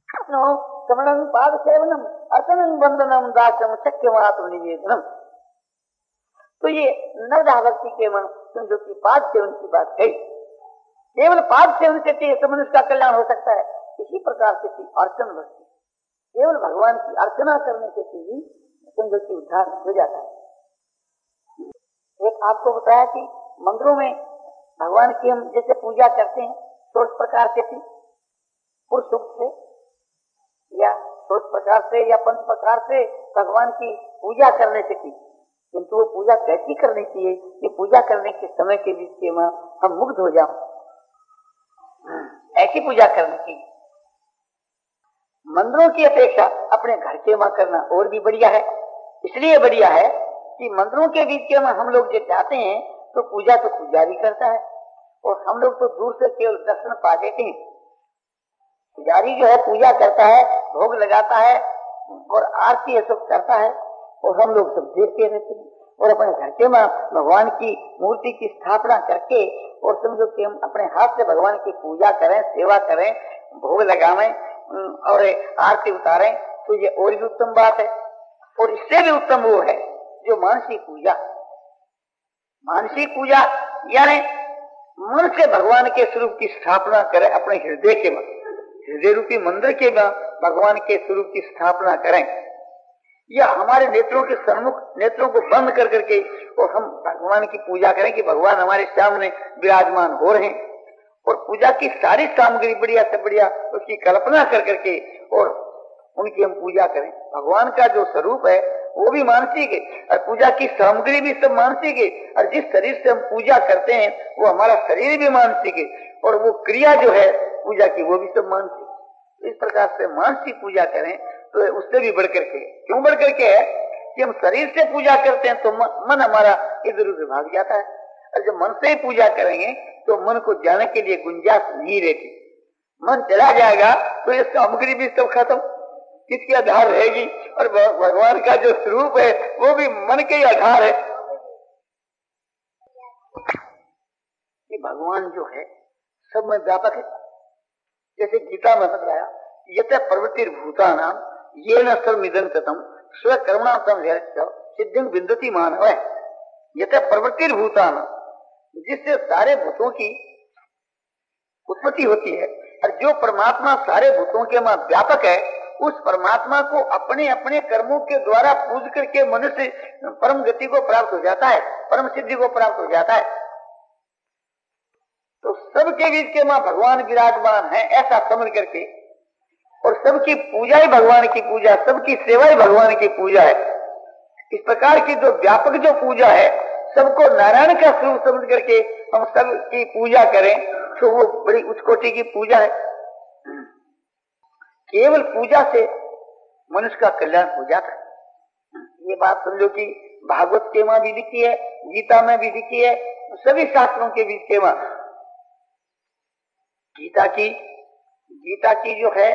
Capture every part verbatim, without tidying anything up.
श्रवणम पाद सेवनम अर्चनम वंदनम दासम शक्यमात्म निवेदनम। तो ये नवधा भक्ति के मन जो कि पाद सेवन की बात कही, केवल पाद सेवन से मनुष्य का कल्याण हो सकता है। इसी प्रकार से अर्चन भक्ति, केवल भगवान की अर्चना करने से भी समझो कि उद्धार हो जाता है। एक आपको बताया कि मंदिरों में भगवान की हम जैसे पूजा करते हैं सोच प्रकार से थी, पुरुष सूक्त से या सोच प्रकार से या पंच प्रकार से भगवान की पूजा करने से थी, किंतु वो पूजा कैसी करनी चाहिए कि पूजा करने के समय के बीच के वहां हम मुग्ध हो जाओ, ऐसी पूजा करनी चाहिए। मंदिरों की अपेक्षा अपने घर के वहां करना और भी बढ़िया है। इसलिए बढ़िया है कि मंदिरों के बीच के वहां हम लोग जब जाते हैं तो पूजा तो पुजारी करता है और हम लोग तो दूर से केवल दर्शन पा देते हैं। पुजारी जो है पूजा करता है, भोग लगाता है और आरती ये सब करता है और हम लोग सब देखते रहते हैं और अपने घर के में भगवान की मूर्ति की स्थापना करके और समझो कि हम अपने हाथ से भगवान की पूजा करें, सेवा करें, भोग लगावें और आरती उतारें, तो ये और भी उत्तम बात है। और इससे भी उत्तम वो है जो मानसिक पूजा, मानसिक पूजा यानी मन से भगवान के स्वरूप की स्थापना करें, अपने हृदय के में, हृदय रूपी मंदिर के में भगवान के स्वरूप की स्थापना करें, या हमारे नेत्रों के सम्मुख नेत्रों को बंद कर करके और हम भगवान की पूजा करें कि भगवान हमारे सामने विराजमान हो रहे हैं और पूजा की सारी सामग्री बढ़िया से बढ़िया उसकी कल्पना कर करके और उनकी हम पूजा करें। भगवान का जो स्वरूप है वो भी मानसिक है और पूजा की सामग्री भी सब मानसिक है और जिस शरीर से हम पूजा करते हैं वो हमारा शरीर भी मानसिक है और वो क्रिया जो है पूजा की वो भी सब मानसिक। इस प्रकार से मानसिक पूजा करें तो उससे भी बढ़ करके, क्यों बढ़ करके है कि हम शरीर से पूजा करते हैं तो मन हमारा इधर उधर भाग जाता है और जब मन से ही पूजा करेंगे तो मन को जाने के लिए गुंजाइश नहीं रहती। मन चला जाएगा तो ये सामग्री भी सब खत्म, किसके आधार रहेगी? और भगवान का जो स्वरूप है वो भी मन के ही आधार है कि भगवान जो है सब में व्यापक है। जैसे गीता में बताया यत प्रवृत्तिर्भूतानां येन सर्वमिदं ततं स्वकर्मणा सिद्धिं विन्दति मानव। यत प्रवृत्तिर्भूतानां, जिससे सारे भूतों की उत्पत्ति होती है और जो परमात्मा सारे भूतों के में व्यापक है उस परमात्मा को अपने अपने कर्मों के द्वारा पूज करके मनुष्य परम गति को प्राप्त हो जाता है, परम सिद्धि को प्राप्त हो जाता है। तो सबके बीच के मां भगवान विराजमान है ऐसा समझ करके और सबकी पूजा ही भगवान की पूजा, सबकी सेवा ही भगवान की पूजा है। इस प्रकार की जो व्यापक जो पूजा है सबको नारायण का स्वरूप समझ करके हम सबकी पूजा करें तो वो बड़ी उच्च कोटि की पूजा है। केवल पूजा से मनुष्य का कल्याण हो जाता है। ये बात समझो कि भागवत के मां भी लिखी है, गीता में भी लिखी है, सभी शास्त्रों के बीच के मां। गीता की गीता की जो है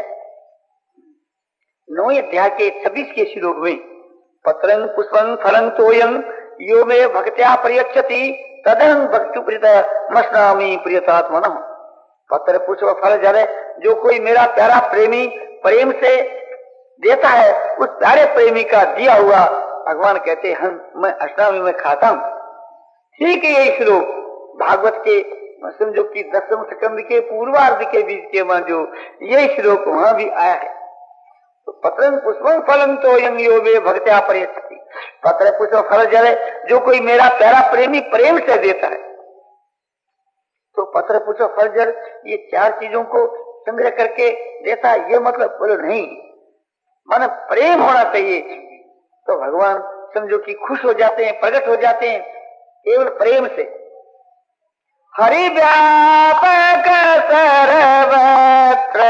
नौ अध्याय के छब्बीस के श्लोक में पत्रं पुष्पं फलं तोयं यो मे भक्त्या प्रयच्छति तदहं भक्ति प्रीत मस्नामि प्रियतात्मनः। पत्र पुष्प फल जल जो कोई मेरा प्यारा प्रेमी प्रेम से देता है उस प्यारे प्रेमी का दिया हुआ भगवान कहते हैं हम मैं अष्टमी में खाता हूं। ठीक है, ये श्लोक भागवत के समझो कि दसम स्कंद के पूर्वार्ध के बीच के में जो ये श्लोक वहां भी आया है। तो पत्रं पुष्पं फलं तोयं यो मे भक्त्या प्रयच्छति, पत्र पुष्प फल जल जो कोई मेरा प्यारा प्रेमी प्रेम से देता है। तो पत्र पुष्प फल जल ये चार चीजों को संग्रह करके देता है, ये मतलब बोलो नहीं, मन प्रेम होना चाहिए। तो भगवान समझो कि खुश हो जाते हैं, प्रकट हो जाते हैं केवल प्रेम से। हरि व्यापक सर्वत्र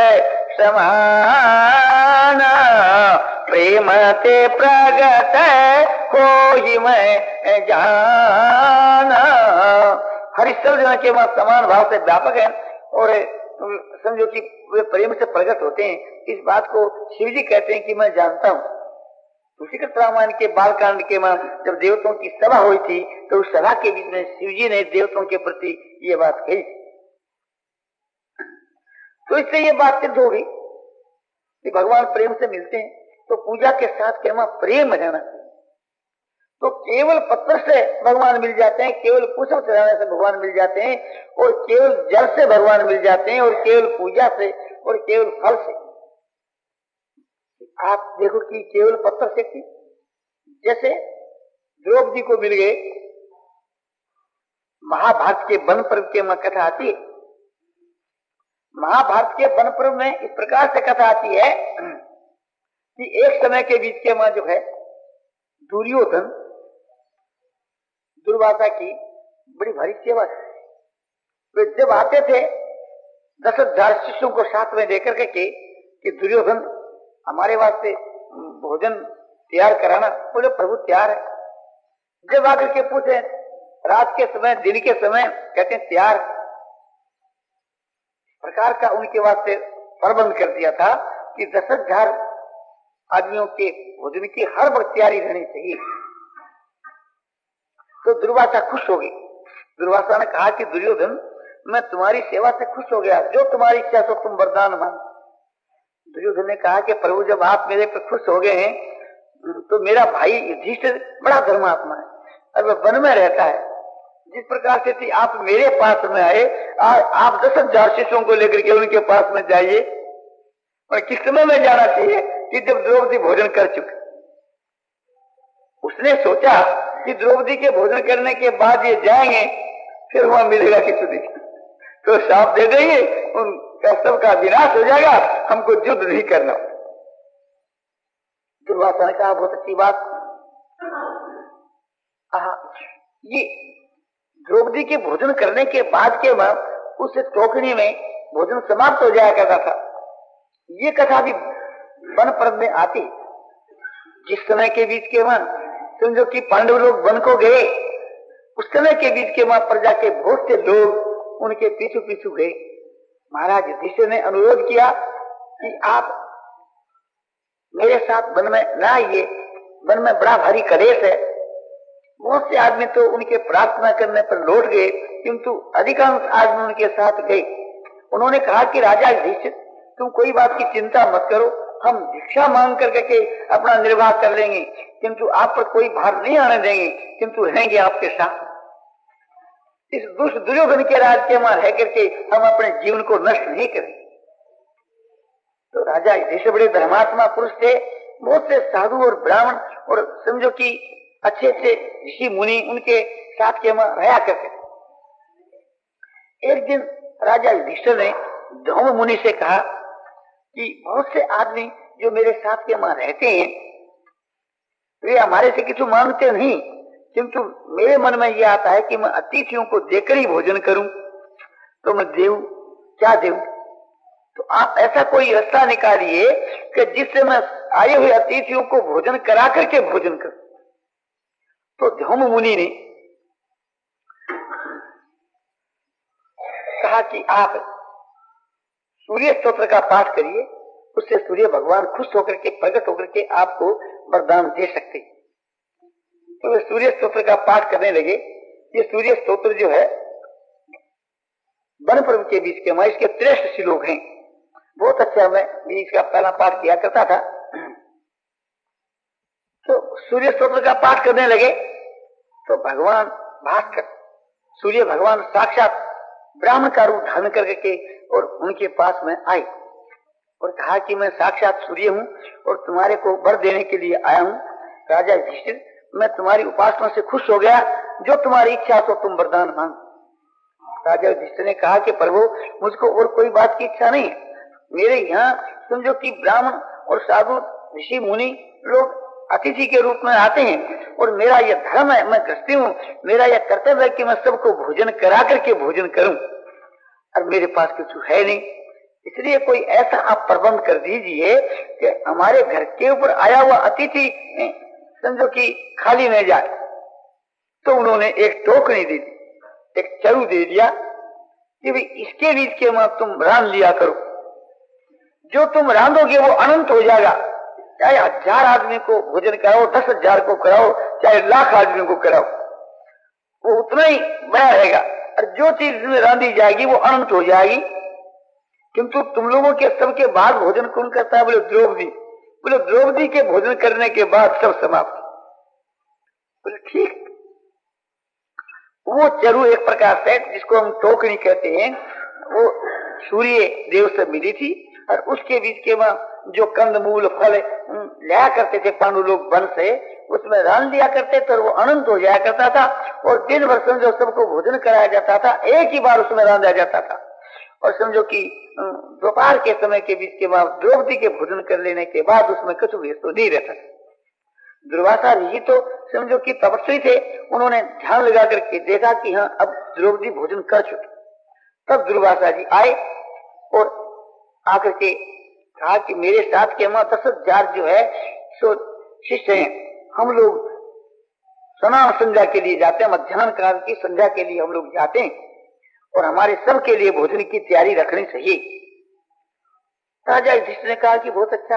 समान प्रेम ते प्रगट कोई मैं जाना। हरि सब जगह के वहां समान भाव से व्यापक है और समझो कि वे प्रेम से प्रकट होते हैं। इस बात को शिव जी कहते हैं कि मैं जानता हूँ। तुलसीकृत रामायण के बालकांड के में जब देवताओं की सभा हुई थी तो उस सभा के बीच में शिव जी ने देवताओं के प्रति ये बात कही, तो इससे ये बात सिद्ध हो गई कि भगवान प्रेम से मिलते हैं, तो पूजा के साथ केवल प्रेम रहना चाहिए। तो केवल पत्र से भगवान मिल जाते हैं, केवल पुष्प चढ़ाने से भगवान मिल जाते हैं, और केवल जल से भगवान मिल जाते हैं, और केवल पूजा से और केवल फल से। आप देखो कि केवल पत्र से की, जैसे द्रौपदी को मिल गए, महाभारत के वन पर्व के में कथा आती है। महाभारत के वन पर्व में इस प्रकार से कथा आती है कि एक समय के बीच के में जो है दुर्योधन दुर्वासा की बड़ी भारी सेवा है। वे जब आते थे दस हजार शिष्यों को साथ में लेकर के कि दुर्योधन हमारे वास्ते भोजन तैयार कराना, बोले प्रभु तैयार है। जब आकर के पूछे रात के समय, दिन के समय, कहते हैं तैयार। प्रकार का उनके वास्ते प्रबंध कर दिया था कि दस हजार आदमियों के भोजन की हर वक्त तैयारी रहनी चाहिए। तो दुर्वासा खुश हो गई। दुर्वासा ने कहा कि दुर्योधन, मैं तुम्हारी सेवा से खुश हो गया, जो तुम्हारी इच्छा तो तुम वरदान मांग। दुर्योधन ने कहा कि प्रभु जब आप मेरे पे खुश हो गए हैं तो मेरा भाई युधिष्ठिर बड़ा धर्मात्मा है और वह वन में रहता है। जिस प्रकार से थी आप मेरे पास में आए, आप दस हजार शिष्यों को लेकर के उनके पास में जाइए। और किस समय में जाना चाहिए कि जब द्रौपदी भोजन कर चुके। उसने सोचा कि द्रौपदी के भोजन करने के बाद ये जाएंगे, फिर वहां मिलेगा किसी दिन, तो साफ दे देंगे, उनका सबका विनाश हो जाएगा, हमको युद्ध नहीं करना। दुर्वासा ने कहा बहुत अच्छी बात। ये द्रौपदी के भोजन करने के बाद के बाद उस टोकरी में भोजन समाप्त हो जाया करता था। ये कथा भी वन पर्व में आती। जिस समय के बीच के वहां समझो कि पांडव लोग वन को गए, उस समय के बीच के वहां प्रजा के बहुत से लोग उनके पीछू पीछू गए। महाराज युधिष्ठिर ने अनुरोध किया कि आप मेरे साथ वन में न आइए, वन में बड़ा भारी कलेश है। बहुत से आदमी तो उनके प्रार्थना करने पर लौट गए, किंतु अधिकांश आदमी उनके साथ गए। उन्होंने कहा कि राजा युधिष्ठिर, तुम कोई बात की चिंता मत करो, हम भिक्षा मांग करके अपना निर्वाह कर लेंगे, किंतु आप पर कोई भार नहीं आने देंगे, किंतु रहेंगे आपके साथ। इस दुष्ट दुर्योधन के राज्य में रह करके हम अपने जीवन को नष्ट नहीं करेंगे। तो राजा युधिष्ठिर बड़े धर्मात्मा पुरुष थे। बहुत से साधु और ब्राह्मण और समझो कि अच्छे अच्छे ऋषि मुनि उनके साथ के में रहा करते। एक दिन राजा युधिष्ठिर ने धौम मुनि से कहा कि बहुत से आदमी जो मेरे साथ के वहां रहते हैं वे हमारे से किसी मांगते नहीं, किंतु मेरे मन में यह आता है कि मैं अतिथियों को देकर ही भोजन करूं, तो मैं देऊं क्या देऊं। तो आप ऐसा कोई रास्ता निकालिए कि जिससे मैं आए हुए अतिथियों को भोजन करा करके भोजन करूं। तो धौम मुनि ने कहा कि आप सूर्य स्तोत्र का पाठ करिए, उससे सूर्य भगवान खुश होकर के प्रकट होकर के आपको वरदान दे सकते। तो वे सूर्य स्तोत्र का पाठ करने लगे। ये सूर्य स्तोत्र जो है वन पर्व के बीच के में इसके श्रेष्ठ श्लोक हैं। बहुत अच्छा, मैं भी इसका पहला पाठ किया करता था। तो सूर्य स्तोत्र का पाठ करने लगे तो भगवान भास्कर सूर्य भगवान साक्षात ब्राह्मण का रूप धारण करके और उनके पास में आए और कहा कि मैं साक्षात सूर्य हूँ और तुम्हारे को वर देने के लिए आया हूँ। राजा युधिष्ठिर, मैं तुम्हारी उपासना से खुश हो गया, जो तुम्हारी इच्छा तो तुम वरदान मांग। राजा युधिष्ठिर ने कहा कि प्रभु, मुझको और कोई बात की इच्छा नहीं है। मेरे यहाँ समझो कि ब्राह्मण और साधु ऋषि मुनि लोग अतिथि के रूप में आते हैं और मेरा यह धर्म है, मैं गृहस्थी हूँ, मेरा यह कर्तव्य है कि मैं सबको भोजन करा करके भोजन करूं, और मेरे पास कुछ है नहीं। इसलिए कोई ऐसा आप प्रबंध कर दीजिए कि हमारे घर के ऊपर आया हुआ अतिथि समझो कि खाली नहीं जाए। तो उन्होंने एक टोकरी दे दी, एक चरु दे दिया कि भाई इसके बीच के में तुम रांध लिया करो, जो तुम रांधोगे वो अनंत हो जाएगा। चाहे हजार आदमी को भोजन कराओ, दस हजार को कराओ, चाहे लाख आदमी को कराओ, वो उतना ही बड़ा रहेगा। और जो चीज में रांधी जाएगी वो अनंत हो जाएगी। किंतु तुम लोगों के सबके बाद भोजन कौन करता है? बोले द्रौपदी। बोले द्रौपदी के भोजन करने के बाद सब समाप्त। बोले ठीक। वो चरु एक प्रकार से जिसको हम टोकरी कहते हैं, वो सूर्य देव से मिली थी और उसके बीच के वहां जो कंदमूल फल लिया करते थे पांडु लोग वन से, उसमें रान लिया करते थे, वो अनंत हो जाया करता था और दिन भर समझो सबको भोजन कराया जाता था, एक ही बार उसमें रान दिया जाता था। और समझो कि दोपहर के समय के बीच के बाद द्रौपदी के भोजन कर लेने के बाद उसमें कुछ भी तो नहीं रहता। दुर्वासा ऋषि तो समझो कि तपस्वी थे, उन्होंने ध्यान लगा करके देखा कि हाँ अब द्रौपदी भोजन कर चुकी। तब दुर्वासा जी आए और आकर के कहा कि मेरे साथ के वहां दस हजार जो है सो शिष्य हैं, हम लोग स्नान संध्या के लिए जाते हैं, मध्याह्न काल की संध्या के लिए हम लोग जाते हैं और हमारे सब के लिए भोजन की तैयारी रखनी चाहिए। राजा युधिष्ठिर ने कहा कि बहुत अच्छा।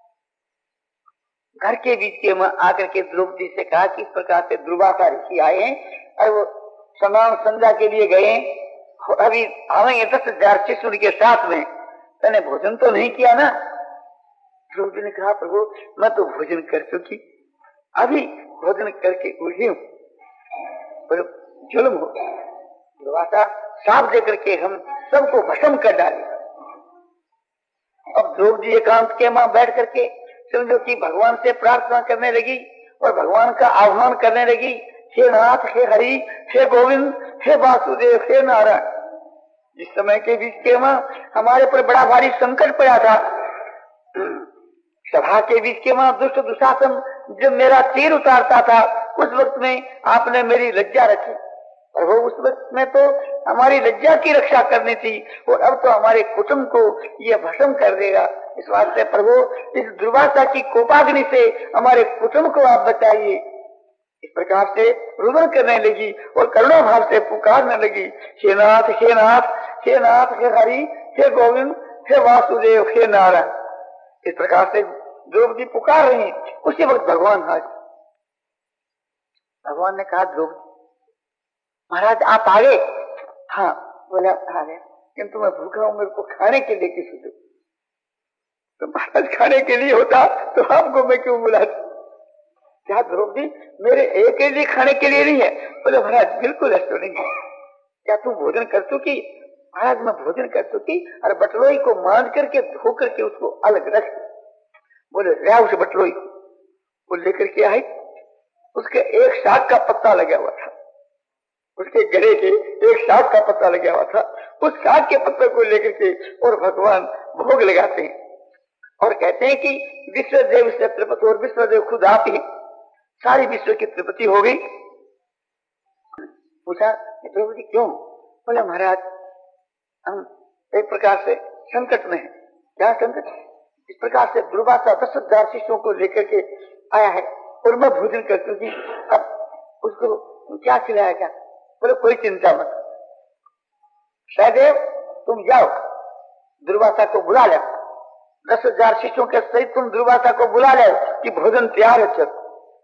घर के बीच के में आकर के द्रौपदी से कहा कि इस प्रकार से दुर्वासा ऋषि आए हैं और वो स्नान संध्या के लिए गए, अभी आवेंगे दस हजार शिष्य उनके साथ में, मैंने भोजन तो नहीं किया ना? द्रौपदी ने कहा प्रभु मैं तो भोजन कर चुकी, अभी भोजन करके उठी हूँ। जुल्म हो, दुर्वासा साफ दे करके हम सबको भस्म कर डाले। अब द्रौपदी एकांत के मां बैठ करके समझो कि भगवान से प्रार्थना करने लगी और भगवान का आह्वान करने लगी, हे नाथ, हे हरि, हे गोविंद, हे वासुदेव, हे नारायण। जिस समय के बीच के मां हमारे पर बड़ा भारी संकट पड़ा था, सभा के बीच के मां दुष्ट दुशासन जब मेरा तीर उतारता था, उस वक्त में आपने मेरी लज्जा रखी और वो उस वक्त में तो हमारी लज्जा की रक्षा करनी थी और अब तो हमारे कुटुंब को ये भस्म कर देगा। इस वास्ते प्रभु इस दुर्वासा की कोपाग्नि से हमारे कुटुंब को आप बचाइए। इस प्रकार से रुदन करने लगी और करुणा भाव से पुकारने लगी, हे नाथ, हे नाथ, हे नाथ, हे हरि, हे गोविंद, हे वासुदेव, हे नारायण। इस प्रकार से द्रौपदी पुकार रही। उसी वक्त भगवान हाजिर। भगवान ने कहा द्रौपदी महाराज आप आ गए? हाँ। बोला आ गए, किंतु मैं भूखा हूं, मेरे को खाने के लिए किसी दो। तो महाराज खाने के लिए होता तो आपको मैं क्यों बुलाती? क्या द्रौपदी मेरे एक के लिए खाने के लिए नहीं है? बोले महाराज बिल्कुल ऐसा नहीं है। क्या तुम भोजन कर चुकी? महाराज मैं भोजन कर चुकी और बटलोई को मान करके धो करके उसको अलग रख। बोले रहा उस बटलोई को वो लेकर के आई, उसके एक शाख का पत्ता लगा हुआ था, उसके गले के एक शाख का पत्ता लगा हुआ था, उस शाख के पत्ते को लेकर के और भगवान भोग लगाते हैं और कहते हैं कि विश्व देव से त्रिपति और विश्व देव खुद आप ही, सारी विश्व की त्रिपति हो गई। पूछा द्रौपदी क्यों? बोले महाराज हम एक प्रकार से संकट में है। क्या संकट? इस प्रकार से दुर्वासा दस हजार शिष्यों को लेकर के आया है और मैं भोजन कर चुकी, अब उसको क्या खिलाया क्या? बोले कोई चिंता मत, सहदेव तुम जाओ दुर्वासा को बुला ले, दस हजार शिष्यों के सहित तुम दुर्वासा को बुला ले कि भोजन तैयार है। चल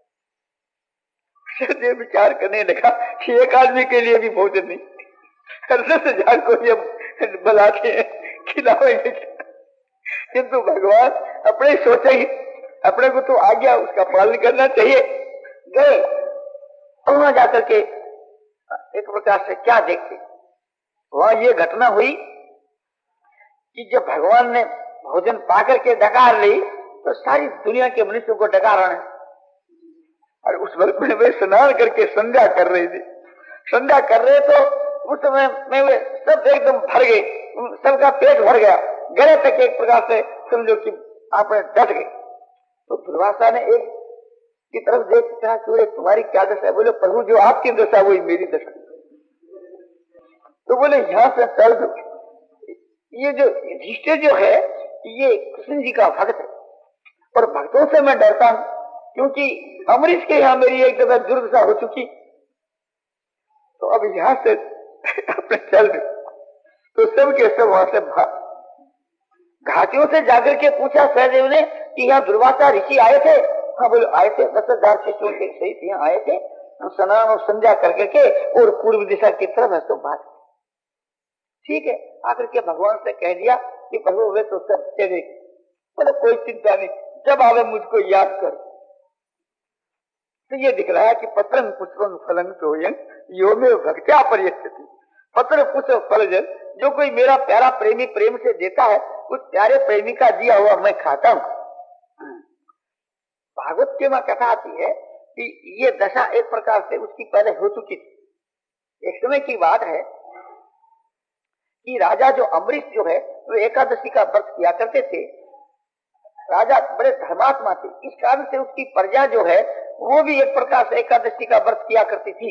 सहदेव विचार करने लगा कि एक आदमी के लिए भी भोजन नहीं, दस हजार को ये बुलाते हैं खिलाएंगे, किंतु भगवान अपने सोचे ही, अपने को तो आज्ञा उसका पालन करना चाहिए। गए और वहां जाकर के एक प्रकार से क्या देखते, वहां ये घटना हुई कि जब भगवान ने भोजन पाकर के डकार ली तो सारी दुनिया के मनुष्यों को डकार आने और उस वक्त में वे स्नान करके संध्या कर रहे थे। संध्या कर रहे तो उस समय में वे सब एकदम भर गए, सबका पेट भर गया, गले तक एक प्रकार से समझो कि आपने डट गए। तो दुर्वासा ने एक की तरफ देख कहा कि तुम्हारी क्या दशा है? बोले प्रभु जो आपकी दशा वही मेरी दशा। तो बोले यहाँ से चल दो। ये जो युधिष्ठिर जो है ये कृष्ण जी का भक्त है और भक्तों से मैं डरता हूं, क्योंकि अमरीश के यहाँ मेरी एक दफा दुर्दशा हो चुकी, तो अब यहाँ से अपने चल दो। तो सब के सब वहां से घाटियों से जाकर के पूछा सहदेव ने कि यहाँ दुर्वासा ऋषि आए थे? हाँ बोले आए थे, दस हजार शिष्यों के सहित यहाँ आए थे, हम स्नान और संध्या करके के और पूर्व दिशा की तरफ है तो बात ठीक है। आकर के भगवान से कह दिया कि प्रभु वे तो सब चले, बोले कोई चिंता नहीं, जब आवे मुझको याद कर। तो ये दिख रहा है कि पत्रं पुष्पं फलं तोयं यो में भक्त्या पर्यस्यति। पत्र पुष्प फल जल जो कोई मेरा प्यारा प्रेमी प्रेम से देता है, उस प्यारे प्रेमी का दिया हुआ मैं खाता हूँ। भागवत के में कथा आती है कि ये दशा एक प्रकार से उसकी पहले हो चुकी थी। एक समय की बात है कि राजा जो अम्बरीश जो है वो एकादशी का व्रत किया करते थे। राजा बड़े धर्मात्मा थे, इस कारण से उसकी प्रजा जो है वो भी एक प्रकार से एकादशी का व्रत किया करती थी।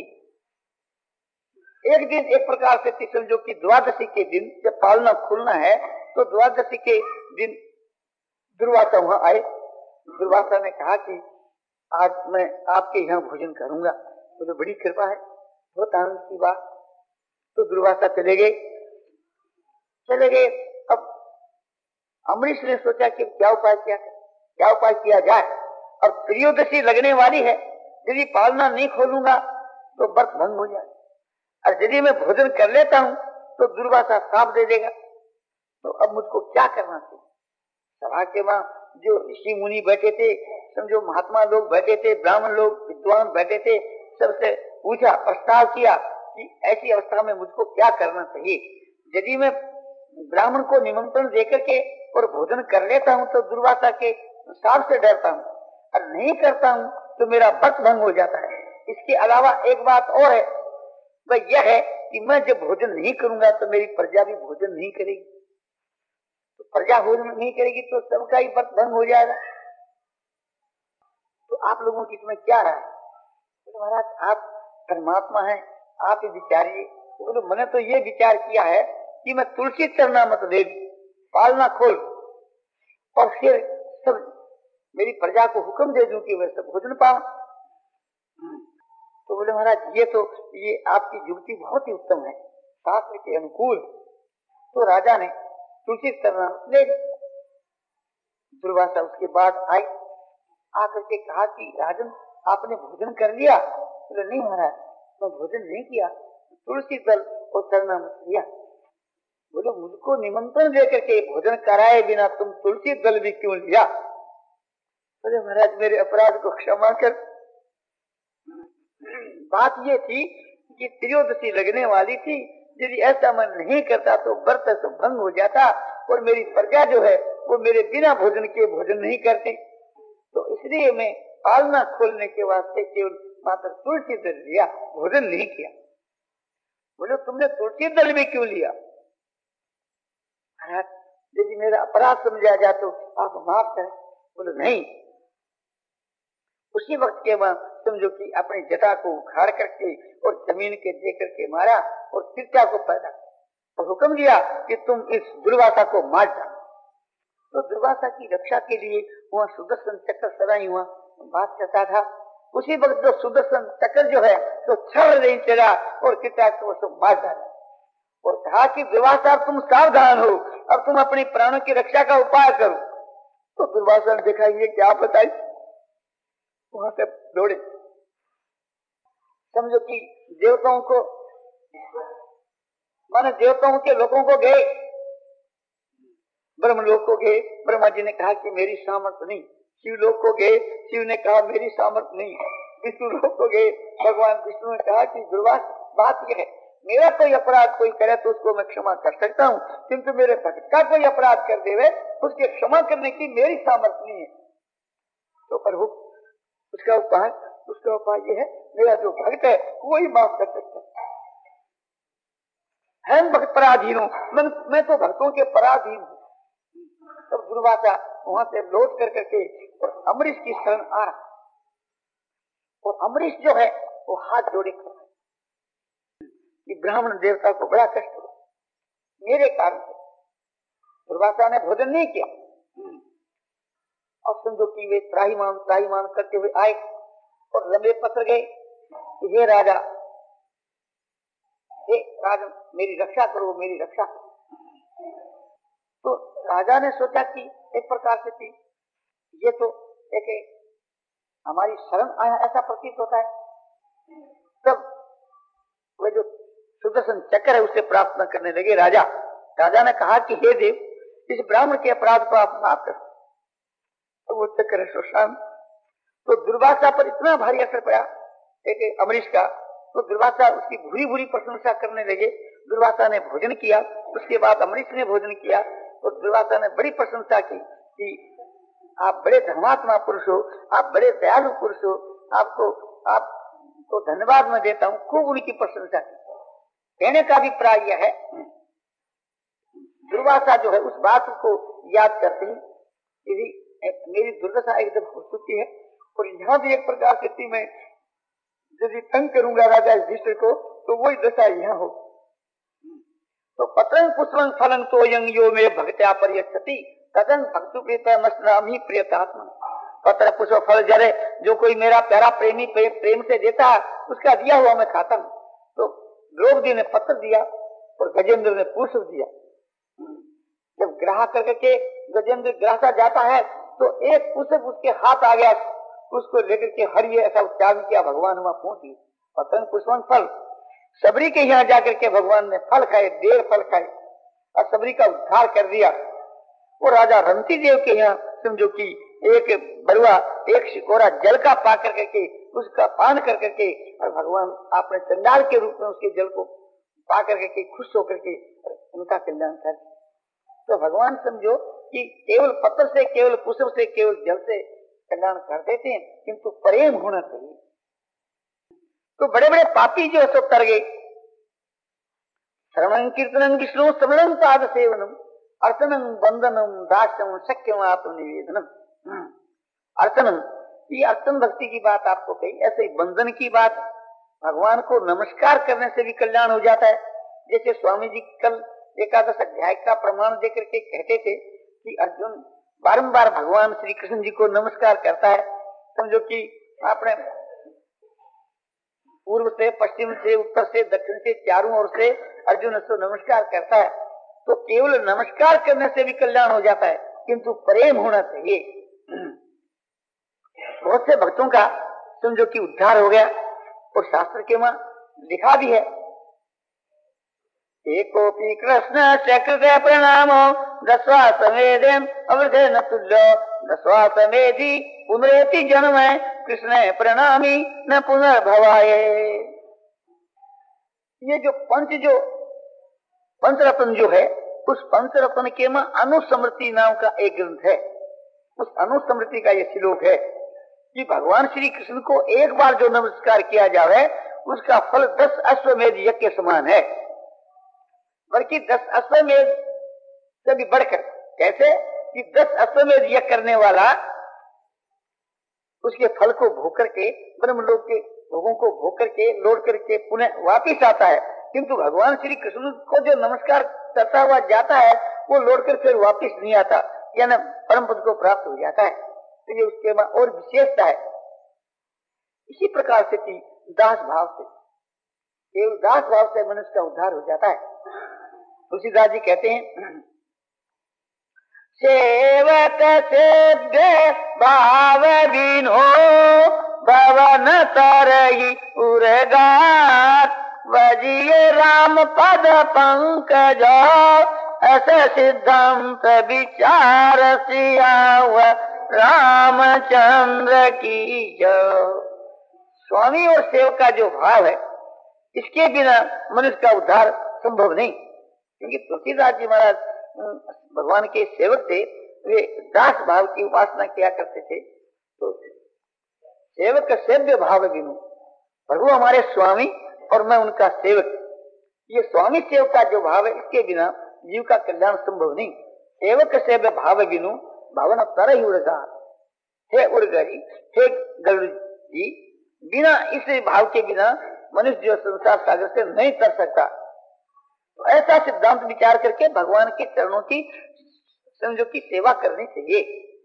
एक दिन एक प्रकार से समझो कि द्वादशी के दिन जब पालना खुलना है तो द्वादशी के दिन दुर्वासा वहां आए। दुर्वासा ने कहा कि आज मैं आपके यहाँ भोजन करूंगा। तो, तो बड़ी कृपा है, बहुत आनंद की बात। तो दुर्वासा चले गए चले गए अब अम्बरीश ने सोचा कि क्या उपाय किया क्या उपाय किया जाए। अब त्रयोदशी लगने वाली है, यदि पालना नहीं खोलूंगा तो व्रत भंग हो जाए, और यदि मैं भोजन कर लेता हूं तो दुर्वासा श्राप दे देगा। तो अब मुझको क्या करना चाहिए। सभा के वहां जो ऋषि मुनि बैठे थे, समझो महात्मा लोग बैठे थे, ब्राह्मण लोग विद्वान बैठे थे, सबसे पूछा, प्रस्ताव किया कि ऐसी अवस्था में मुझको क्या करना चाहिए। यदि मैं ब्राह्मण को निमंत्रण देकर के और भोजन कर लेता हूं तो दुर्वासा के श्राप से डरता हूं, और नहीं करता हूं तो मेरा व्रत भंग हो जाता है। इसके अलावा एक बात और है, वह यह है कि मैं जब भोजन नहीं करूंगा तो मेरी प्रजा भी भोजन नहीं करेगी। तो प्रजा भोजन नहीं करेगी तो सबका ही व्रत भंग हो जाएगा। तो आप लोगों की इसमें क्या राय है? तो महाराज आप परमात्मा हैं, आप ही विचारिए। तो मैंने तो ये विचार किया है कि मैं तुलसी चरना मत दे, पालना खोल, और फिर सब मेरी प्रजा को हुक्म दे दूं कि वे सब भोजन पाओ। तो बोले महाराज ये तो ये आपकी युक्ति बहुत ही उत्तम है, शास्त्र के अनुकूल। तो राजा ने तुलसी चरना ले। दुर्वासा उसके बाद आए, आकर के कहा कि राजन आपने भोजन कर लिया? बोले नहीं महाराज, मैं भोजन नहीं किया, तुलसी दल और चरना मत लिया। बोले मुझको निमंत्रण देकर के भोजन कराए बिना तुम तुलसी दल भी क्यों लिया? बोले महाराज मेरे अपराध को क्षमा कर। बात ये थी कि त्रयोदशी लगने वाली थी, यदि ऐसा मैं नहीं करता तो व्रत तो भंग हो जाता, और मेरी प्रजा जो है वो मेरे बिना भोजन के भोजन नहीं करते। तो इसलिए मैं पालना खोलने के वास्ते केवल मात्र तुलसी दल लिया, भोजन नहीं किया। बोले तुमने तुलसी दल भी क्यों लिया? महाराज यदि मेरा अपराध समझा जाए तो आप माफ करें। बोले नहीं। उसी वक्त के बाद समझो कि अपनी जटा को उखाड़ करके और जमीन के दे करके मारा, और तिरचा को पैदा और हुक्म दिया कि तुम इस दुर्वासा को मार डालो। तो दुर्वासा की रक्षा के लिए वहाँ सुदर्शन चक्र सदा ही वहाँ बात करता था। उसी वक्त जो सुदर्शन चक्र जो है तो छड़ नहीं चला और तिरचा को सब मार डाला, और कहा कि दुर्वासा तुम सावधान हो, अब तुम अपनी प्राणों की रक्षा का उपाय करो। तो दुर्वासा ने देखा ये क्या बताई, वहां से दौड़े। समझो कि देवताओं को माने देवताओं के लोगों को गए, ब्रह्मलोक को गए, ब्रह्मा जी ने कहा कि मेरी सामर्थ्य नहीं। शिवलोक को गए, शिव ने कहा मेरी सामर्थ्य नहीं। विष्णु लोक को गए, भगवान विष्णु ने कहा कि दुर्वासा बात यह है, मेरा कोई अपराध कोई करे तो उसको मैं क्षमा कर सकता हूँ, किंतु मेरे भक्त का कोई अपराध कर देवे उसके क्षमा करने की मेरी सामर्थ्य नहीं है। तो प्रभु उसका उपाय उसका उपाय ये है, मेरा जो भक्त है वो ही माफ कर सकता है। हम भक्त पराधीन हूँ, मैं, मैं तो भक्तों के पराधीन हूँ। तब दुर्वासा वहां से लौट कर करके और अम्बरीश की शरण आ रहा, और अम्बरीश जो है वो हाथ जोड़े कि ब्राह्मण देवता को बड़ा कष्ट हुआ मेरे कारण से। दुर्वासा ने भोजन नहीं किया, और समझो कि वे त्राहीमान त्राहीमान करते हुए आए और लंबे पत्र गए, हे राजा, हे राजन मेरी रक्षा करो, मेरी रक्षा करो। तो राजा ने सोचा कि एक प्रकार से थी ये तो एक हमारी शरण आया ऐसा प्रतीत होता है। तब वह जो सुदर्शन चक्र है उसे प्रार्थना करने लगे राजा। राजा ने कहा कि हे देव, इस ब्राह्मण के अपराध को आप माफ करो। तो वो चक्कर शोषण, तो दुर्वासा पर इतना भारी असर पड़ा एक अमरीश का, तो दुर्वासा उसकी भूरी भूरी प्रशंसा करने लगे। दुर्वासा ने भोजन किया, उसके बाद अमरीश ने भोजन किया, तो दुर्वासा ने बड़ी प्रशंसा की कि आप बड़े धर्मात्मा पुरुष हो, आप बड़े दयालु पुरुष हो, आपको आपको धन्यवाद मैं देता हूँ। खूब उनकी प्रशंसा की। कहने का भी प्राय यह है, दुर्वासा जो है उस बात को याद करते हैं कि मेरी दुर्दशा एकदम हो चुकी है, और यहाँ भी एक प्रकार से थी, मैं यदि तंग करूंगा राजा युधिष्ठिर को तो वही दशा यहाँ हो। तो पत्रं पुष्पं फलं तो यं यो मे भक्त्या पर्यच्छति तदं भक्तु प्रीतमस्नामि प्रियतात्मा। पत्र पुष्प फल जरे जो कोई मेरा प्यारा प्रेमी प्रेम से देता है उसका दिया हुआ मैं खाता हूँ। तो द्रौपदी ने पत्र दिया और गजेंद्र ने पुष्प दिया। जब ग्राह करके गजेंद्र ग्रासा जाता है तो एक पुष्प उसके हाथ आ गया, उसको लेकर के हरिये ऐसा उच्चारण किया, भगवान वहां पहुंची। पतन पुष्पन फल, सबरी के यहाँ जाकर के भगवान ने फल खाए, डेढ़ फल खाए और सबरी का उद्धार कर दिया। वो राजा रंती देव के यहाँ समझो कि एक बरुआ एक शिकोरा जल का पा कर करके उसका पान कर करके और भगवान आपने चंडाल के रूप में उसके जल को पा कर करके खुश होकर के उनका कल्याण कर। तो भगवान समझो कि केवल पत्र से, केवल पुष्प से, केवल जल से कल्याण कर देते हैं, किंतु प्रेम होना चाहिए। तो बड़े बड़े पापी जो है सो तर गए। श्रवणं कीर्तनं विष्णु श्रवणं पाद सेवनम अर्चनं बंदनम दास्यम शक्यम आत्मनिवेदनम। अर्चनम, ये अर्चन भक्ति की बात आपको कही, ऐसे ही बंधन की बात। भगवान को नमस्कार करने से भी कल्याण हो जाता है। जैसे स्वामी जी कल एकादश अध्याय का प्रमाण देकर के कहते थे कि अर्जुन बारंबार भगवान श्री कृष्ण जी को नमस्कार करता है। समझो कि आपने पूर्व से, पश्चिम से, उत्तर से, दक्षिण से, चारों ओर से अर्जुन उसको नमस्कार करता है। तो केवल नमस्कार करने से भी कल्याण हो जाता है, किंतु प्रेम होना चाहिए। बहुत से भक्तों का समझो कि उद्धार हो गया, और शास्त्र के में लिखा भी है, एकोपी कृष्ण चक्र प्रणामो दस्वा समेदन अवधे न तुल्यो दस्वा समेधि पुनरेति जन्म कृष्ण प्रणामी न पुनर्भवाये। ये जो पंच जो पंचरत्न जो है, उस पंचरत्न के में अनुस्मृति नाम का एक ग्रंथ है। उस अनुस्मृति का ये श्लोक है कि भगवान श्री कृष्ण को एक बार जो नमस्कार किया जाए उसका फल दस अश्वमेध यज्ञ के समान है, बल्कि दस अश्वमेध से भी बढ़कर। कैसे कि दस अश्वमेध यज्ञ करने वाला उसके फल को भोग करके, ब्रह्मलोक के भोगों को भोग करके लौट करके पुनः वापिस आता है, किंतु भगवान श्री कृष्ण को जो नमस्कार करता हुआ जाता है वो लौटकर फिर वापिस नहीं आता, यानी परम पद को प्राप्त हो जाता है। तो ये उसके बाद और विशेषता है। इसी प्रकार से कि दास भाव से, केवल दास भाव से मनुष्य का उद्धार हो जाता है। तुलसीदास जी कहते हैं, सेवक सेव्य भाव बिनो भवन तरहि उर्गात बजिए राम पद पंकज ऐसे सिद्धांत विचार सियाव रामचंद्र की जय। स्वामी और सेवक का जो भाव है, इसके बिना मनुष्य का उद्धार संभव नहीं। क्योंकि तुलसीदास जी महाराज भगवान के सेवक थे, वे दास भाव की उपासना किया करते थे। तो सेवक सेव्य भाव बिनु, प्रभु हमारे स्वामी और मैं उनका सेवक, ये स्वामी सेवक का जो भाव है, इसके बिना जीव का कल्याण संभव नहीं। सेवक सेव्य भाव बिनु भवन तर ही उड़गा, हे उड़गरी, हे गरुड़ जी, बिना इस भाव के बिना मनुष्य जो संसार सागर से नहीं तर सकता। तो ऐसा सिद्धांत विचार करके भगवान के चरणों की समझो की सेवा करनी चाहिए।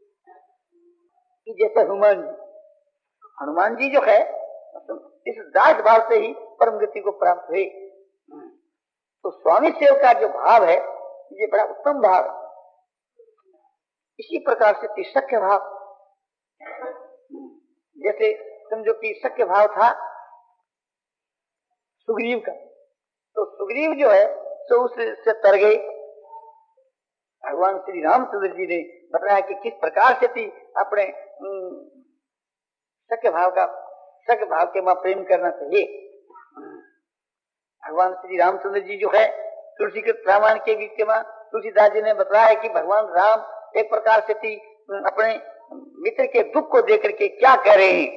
कि जैसे हनुमान जी, हनुमान जी जो है इस दास भाव से ही परम गति को प्राप्त हुए। तो स्वामी सेवक का जो भाव है ये बड़ा उत्तम भाव है। इसी प्रकार से तिसख्य भाव, जैसे समझो कि सख्य भाव था सुग्रीव का, तो सुग्रीव जो है तो उससे तर गए, भगवान श्री रामचंद्र जी ने बताया कि किस प्रकार से थी अपने सख्य भाव का सख्य भाव के मां प्रेम करना चाहिए। भगवान श्री रामचंद्र जी जो है तुलसी के रामायण के बीच के मां तुलसीदास जी ने बताया है कि भगवान राम एक प्रकार से थी अपने मित्र के दुख को देख करके क्या करें।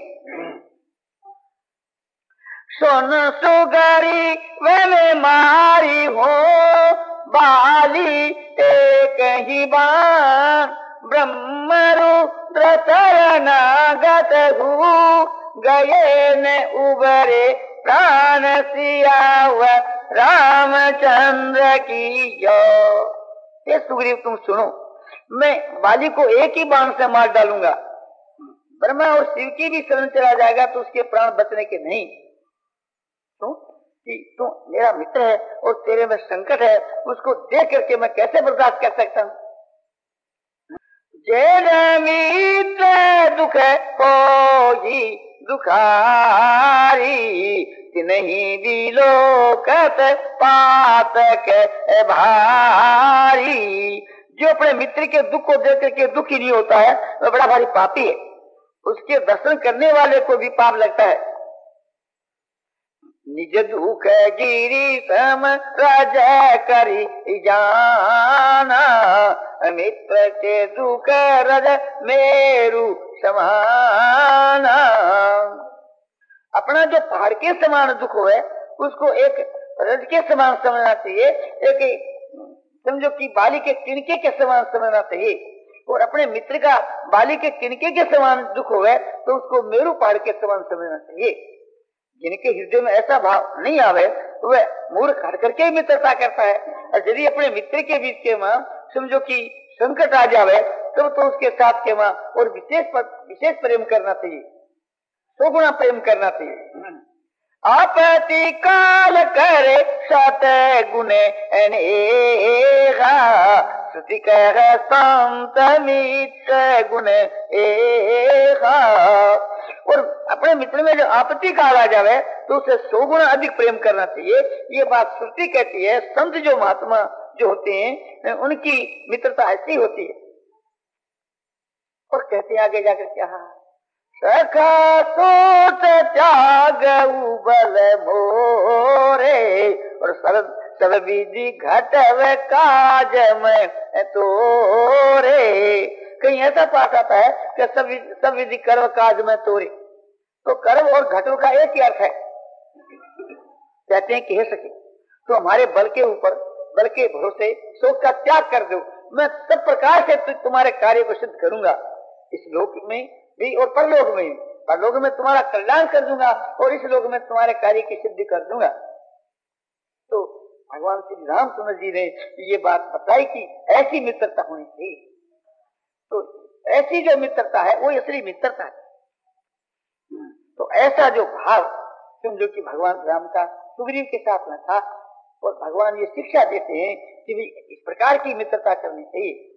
सोन सुगरी वे मारी हो बाली एक ही बाण ब्रह्म रुद्र शरणागत हूँ गए न उबरे प्राण सियावर रामचंद्र की जो। ये सुग्रीव तुम सुनो, मैं बाली को एक ही बाण से मार डालूंगा, ब्रह्मा और शिव की भी शरण चला जाएगा तो उसके प्राण बचने के नहीं। तो कि तू मेरा मित्र है और तेरे में संकट है, उसको देख करके मैं कैसे बर्दाश्त कर सकता हूँ। जय मित्र दुख कोई दुखारी नहीं बिलोकत पातक भारी। जो अपने मित्र के दुख को देख करके दुखी नहीं होता है वह बड़ा भारी पापी है, उसके दर्शन करने वाले को भी पाप लगता है। निज दुख गिरी सम राज करी जाना मित्र के दुख रज मेरु समाना। अपना जो पहाड़ के समान दुख है उसको एक रज के समान समझना चाहिए, एक समझो कि बाली के तिनके के समान समझना चाहिए। और अपने मित्र का बाली के तिनके के समान दुख है तो उसको मेरु पहाड़ के समान समझना चाहिए। जिनके हृदय में ऐसा भाव नहीं आवे वह मूर्ख हट करके मित्रता करता है। और यदि अपने मित्र के बीच के मां समझो कि संकट आ जावे तब तो उसके साथ के मां और विशेष पर, विशेष प्रेम करना चाहिए, सौ गुना प्रेम करना चाहिए। आपति काल करे सत गुणे अनेगा श्रुति कह संत मित्र गुण एगा। और अपने मित्र में जो आपत्ति काल आ जावे तो उसे सौ गुना अधिक प्रेम करना चाहिए। ये बात श्रुति कहती है। संत जो महात्मा जो होते हैं उनकी मित्रता ऐसी होती है। और कहते हैं आगे जाकर क्या, सखा सोच त्याग उबल मोरे और सर्व सब विधि घटव काज में तोरे। कहीं ऐसा पाठ आता है कि सब सब विधि कर्म काज में तोरे, तो कर्म और घटव का एक ही अर्थ है। कहते हैं कह सके तो हमारे बल के ऊपर बल के भरोसे शोक का त्याग कर दो, मैं सब प्रकार से तुम्हारे कार्य को सिद्ध करूंगा, इस लोक में भी और परलोक में। परलोक में तुम्हारा कल्याण कर दूंगा और इस लोक में तुम्हारे कार्य की सिद्धि कर दूंगा। तो भगवान श्री रामचंद्र जी ने ये बात बताई कि ऐसी मित्रता होनी चाहिए। तो ऐसी जो मित्रता है वो असली मित्रता है। तो ऐसा जो भाव समझो कि भगवान राम का सुग्रीव के साथ में था और भगवान ये शिक्षा देते हैं कि इस प्रकार की मित्रता करनी चाहिए।